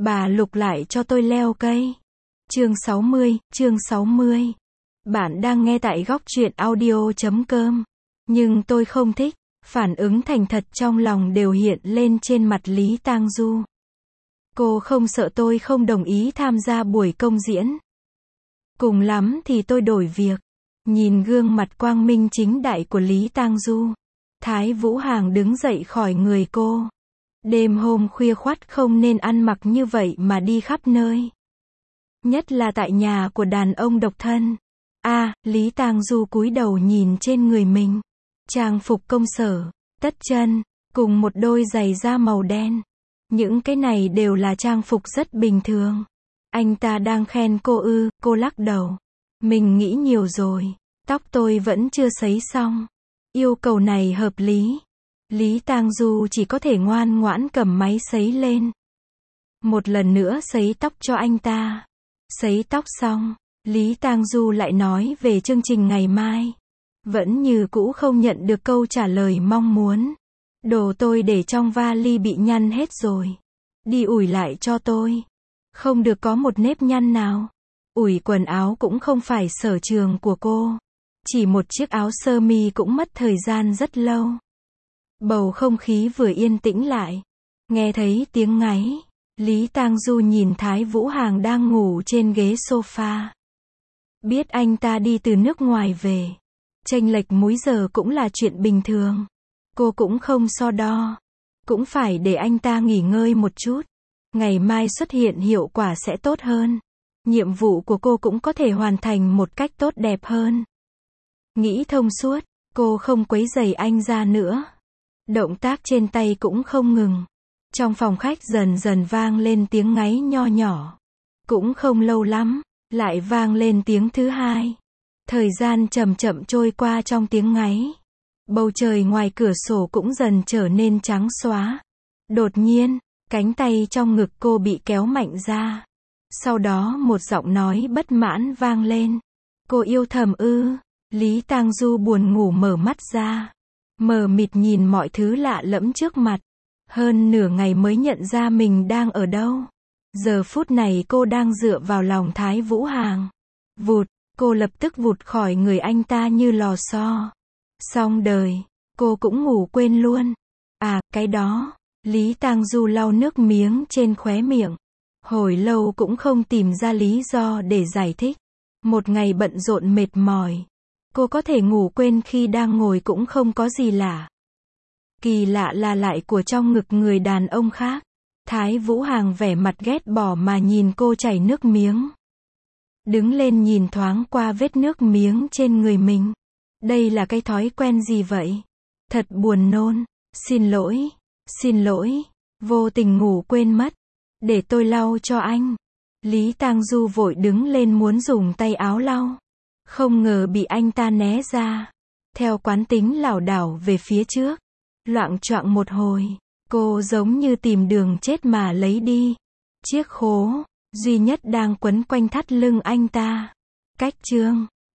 Bà Lục lại cho tôi leo cây. Chương 60. Bạn đang nghe tại góc truyện audio.com. Nhưng tôi không thích. Phản ứng thành thật trong lòng đều hiện lên trên mặt Lý Tang Du. Cô không sợ tôi không đồng ý tham gia buổi công diễn. Cùng lắm thì tôi đổi việc. Nhìn gương mặt quang minh chính đại của Lý Tang Du, Thái Vũ Hàng đứng dậy khỏi người cô. Đêm hôm khuya khoắt không nên ăn mặc như vậy mà đi khắp nơi. Nhất là tại nhà của đàn ông độc thân. Lý Tang Du cúi đầu nhìn trên người mình. Trang phục công sở, tất chân, cùng một đôi giày da màu đen. Những cái này đều là trang phục rất bình thường. Anh ta đang khen cô ư? Cô lắc đầu. Mình nghĩ nhiều rồi. Tóc tôi vẫn chưa sấy xong. Yêu cầu này hợp lý. Lý Tang Du chỉ có thể ngoan ngoãn cầm máy sấy lên. Một lần nữa sấy tóc cho anh ta. Sấy tóc xong, Lý Tang Du lại nói về chương trình ngày mai. Vẫn như cũ không nhận được câu trả lời mong muốn. Đồ tôi để trong vali bị nhăn hết rồi. Đi ủi lại cho tôi. Không được có một nếp nhăn nào. Ủi quần áo cũng không phải sở trường của cô. Chỉ một chiếc áo sơ mi cũng mất thời gian rất lâu. Bầu không khí vừa yên tĩnh lại. Nghe thấy tiếng ngáy. Lý Tang Du nhìn Thái Vũ Hàng đang ngủ trên ghế sofa. Biết anh ta đi từ nước ngoài về. Chênh lệch múi giờ cũng là chuyện bình thường. Cô cũng không so đo. Cũng phải để anh ta nghỉ ngơi một chút. Ngày mai xuất hiện hiệu quả sẽ tốt hơn. Nhiệm vụ của cô cũng có thể hoàn thành một cách tốt đẹp hơn. Nghĩ thông suốt, cô không quấy rầy anh ra nữa. Động tác trên tay cũng không ngừng. Trong phòng khách dần dần vang lên tiếng ngáy nho nhỏ. Cũng không lâu lắm, lại vang lên tiếng thứ hai. Thời gian chậm chậm trôi qua trong tiếng ngáy. Bầu trời ngoài cửa sổ cũng dần trở nên trắng xóa. Đột nhiên, cánh tay trong ngực cô bị kéo mạnh ra. Sau đó một giọng nói bất mãn vang lên. Cô yêu thầm ư? Lý Tang Du buồn ngủ mở mắt ra. Mờ mịt nhìn mọi thứ lạ lẫm trước mặt. Hơn nửa ngày mới nhận ra mình đang ở đâu. Giờ phút này cô đang dựa vào lòng Thái Vũ Hàng. Vụt, cô lập tức vụt khỏi người anh ta như lò xo. Xong đời, cô cũng ngủ quên luôn. Cái đó. Lý Tang Du lau nước miếng trên khóe miệng. Hồi lâu cũng không tìm ra lý do để giải thích. Một ngày bận rộn mệt mỏi. Cô có thể ngủ quên khi đang ngồi cũng không có gì lạ. Kỳ lạ là lại của trong ngực người đàn ông khác. Thái Vũ Hàng vẻ mặt ghét bỏ mà nhìn cô chảy nước miếng. Đứng lên nhìn thoáng qua vết nước miếng trên người mình. Đây là cái thói quen gì vậy? Thật buồn nôn. Xin lỗi. Vô tình ngủ quên mất. Để tôi lau cho anh. Lý Tang Du vội đứng lên muốn dùng tay áo lau. Không ngờ bị anh ta né ra. Theo quán tính lảo đảo về phía trước. Loạng choạng một hồi. Cô giống như tìm đường chết mà lấy đi. Chiếc khố duy nhất đang quấn quanh thắt lưng anh ta. Cách chương